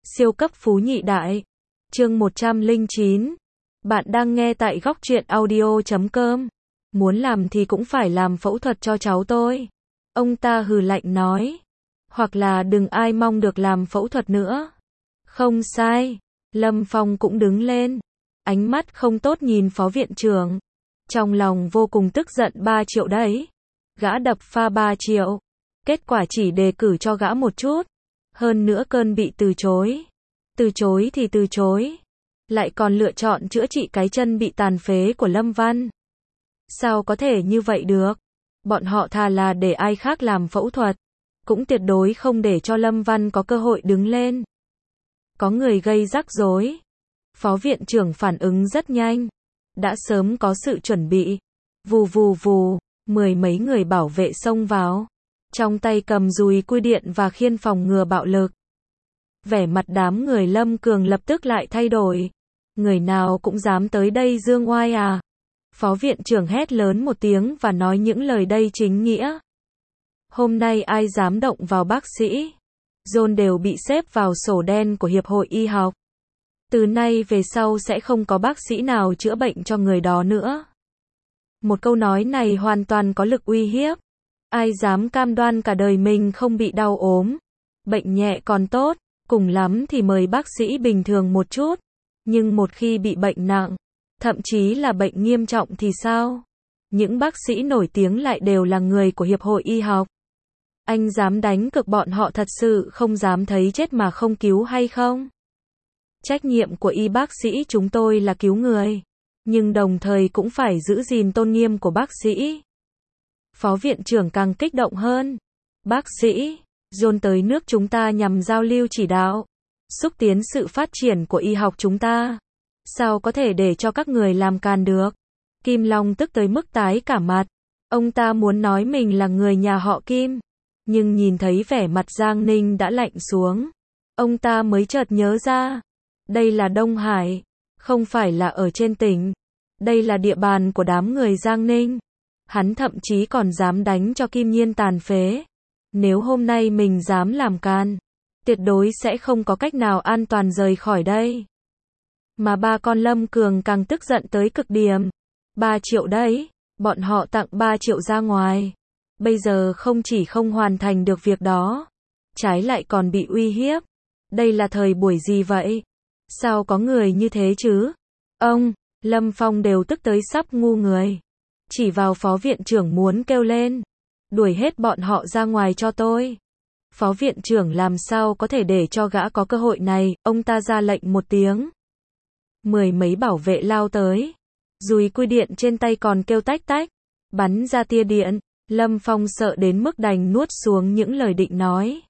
Siêu cấp phú nhị đại. Chương 109. Bạn đang nghe tại góc truyện audio.com. Muốn làm thì cũng phải làm phẫu thuật cho cháu tôi. Ông ta hừ lạnh nói. Hoặc là đừng ai mong được làm phẫu thuật nữa. Không sai. Lâm Phong cũng đứng lên. Ánh mắt không tốt nhìn phó viện trưởng. Trong lòng vô cùng tức giận. 3 triệu đấy. Gã đập pha 3 triệu. Kết quả chỉ đề cử cho gã một chút. Hơn nữa cơn bị từ chối. Từ chối thì từ chối. Lại còn lựa chọn chữa trị cái chân bị tàn phế của Lâm Văn. Sao có thể như vậy được? Bọn họ thà là để ai khác làm phẫu thuật. Cũng tuyệt đối không để cho Lâm Văn có cơ hội đứng lên. Có người gây rắc rối. Phó viện trưởng phản ứng rất nhanh. Đã sớm có sự chuẩn bị. Vù vù vù, 10 mấy người bảo vệ xông vào. Trong tay cầm dùi cui điện và khiên phòng ngừa bạo lực. Vẻ mặt đám người Lâm Cường lập tức lại thay đổi. Người nào cũng dám tới đây dương oai à? Phó viện trưởng hét lớn một tiếng và nói những lời đây chính nghĩa. Hôm nay ai dám động vào bác sĩ? John đều bị xếp vào sổ đen của Hiệp hội Y học. Từ nay về sau sẽ không có bác sĩ nào chữa bệnh cho người đó nữa. Một câu nói này hoàn toàn có lực uy hiếp. Ai dám cam đoan cả đời mình không bị đau ốm? Bệnh nhẹ còn tốt, cùng lắm thì mời bác sĩ bình thường một chút. Nhưng một khi bị bệnh nặng, thậm chí là bệnh nghiêm trọng thì sao? Những bác sĩ nổi tiếng lại đều là người của Hiệp hội Y học. Anh dám đánh cược bọn họ thật sự không dám thấy chết mà không cứu hay không? Trách nhiệm của y bác sĩ chúng tôi là cứu người, nhưng đồng thời cũng phải giữ gìn tôn nghiêm của bác sĩ. Phó viện trưởng càng kích động hơn. Bác sĩ, John tới nước chúng ta nhằm giao lưu chỉ đạo, xúc tiến sự phát triển của y học chúng ta. Sao có thể để cho các người làm càn được? Kim Long tức tới mức tái cả mặt. Ông ta muốn nói mình là người nhà họ Kim, nhưng nhìn thấy vẻ mặt Giang Ninh đã lạnh xuống. Ông ta mới chợt nhớ ra. Đây là Đông Hải, không phải là ở trên tỉnh. Đây là địa bàn của đám người Giang Ninh. Hắn thậm chí còn dám đánh cho Kim Nhiên tàn phế. Nếu hôm nay mình dám làm can, tuyệt đối sẽ không có cách nào an toàn rời khỏi đây. Mà ba con Lâm Cường càng tức giận tới cực điểm. 3 triệu đấy, bọn họ tặng 3 triệu ra ngoài. Bây giờ không chỉ không hoàn thành được việc đó, trái lại còn bị uy hiếp. Đây là thời buổi gì vậy? Sao có người như thế chứ? Ông, Lâm Phong đều tức tới sắp ngu người. Chỉ vào phó viện trưởng muốn kêu lên. Đuổi hết bọn họ ra ngoài cho tôi. Phó viện trưởng làm sao có thể để cho gã có cơ hội này, ông ta ra lệnh một tiếng. 10 mấy bảo vệ lao tới. Dùi cui điện trên tay còn kêu tách tách. Bắn ra tia điện. Lâm Phong sợ đến mức đành nuốt xuống những lời định nói.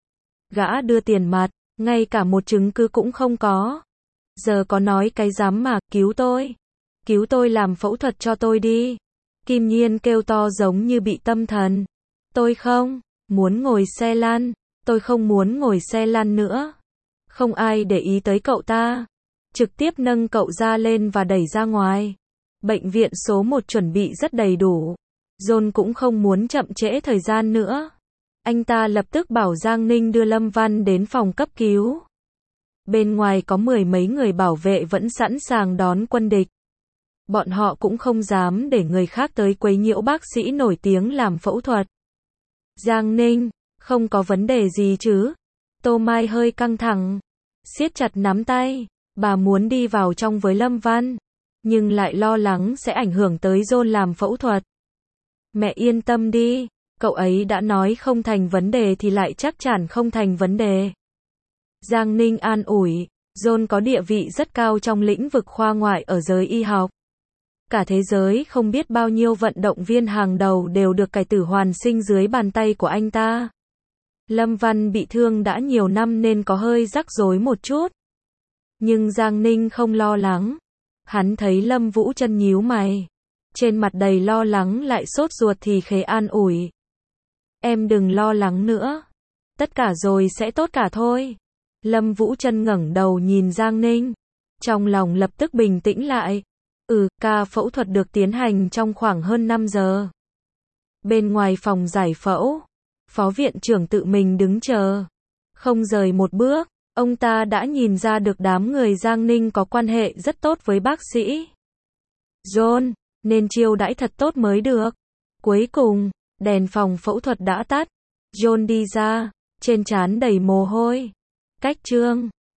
Gã đưa tiền mặt, ngay cả một chứng cứ cũng không có. Giờ có nói cái dám mà, cứu tôi. Cứu tôi làm phẫu thuật cho tôi đi. Kim Nhiên kêu to giống như bị tâm thần. Tôi không muốn ngồi xe lăn. Tôi không muốn ngồi xe lăn nữa. Không ai để ý tới cậu ta. Trực tiếp nâng cậu ra lên và đẩy ra ngoài. Bệnh viện số 1 chuẩn bị rất đầy đủ. John cũng không muốn chậm trễ thời gian nữa. Anh ta lập tức bảo Giang Ninh đưa Lâm Văn đến phòng cấp cứu. Bên ngoài có 10 mấy người bảo vệ vẫn sẵn sàng đón quân địch. Bọn họ cũng không dám để người khác tới quấy nhiễu bác sĩ nổi tiếng làm phẫu thuật. Giang Ninh, không có vấn đề gì chứ? Tô Mai hơi căng thẳng, siết chặt nắm tay. Bà muốn đi vào trong với Lâm Văn, nhưng lại lo lắng sẽ ảnh hưởng tới John làm phẫu thuật. Mẹ yên tâm đi, cậu ấy đã nói không thành vấn đề thì lại chắc chắn không thành vấn đề. Giang Ninh an ủi, John có địa vị rất cao trong lĩnh vực khoa ngoại ở giới y học. Cả thế giới không biết bao nhiêu vận động viên hàng đầu đều được cải tử hoàn sinh dưới bàn tay của anh ta. Lâm Văn bị thương đã nhiều năm nên có hơi rắc rối một chút. Nhưng Giang Ninh không lo lắng. Hắn thấy Lâm Vũ Chân nhíu mày. Trên mặt đầy lo lắng lại sốt ruột thì khế an ủi. Em đừng lo lắng nữa. Tất cả rồi sẽ tốt cả thôi. Lâm Vũ Chân ngẩng đầu nhìn Giang Ninh. Trong lòng lập tức bình tĩnh lại. Ca phẫu thuật được tiến hành trong khoảng hơn 5 giờ. Bên ngoài phòng giải phẫu, phó viện trưởng tự mình đứng chờ. Không rời một bước. Ông ta đã nhìn ra được đám người Giang Ninh có quan hệ rất tốt với bác sĩ John, nên chiêu đãi thật tốt mới được. Cuối cùng, đèn phòng phẫu thuật đã tắt. John đi ra, trên trán đầy mồ hôi. Cách chương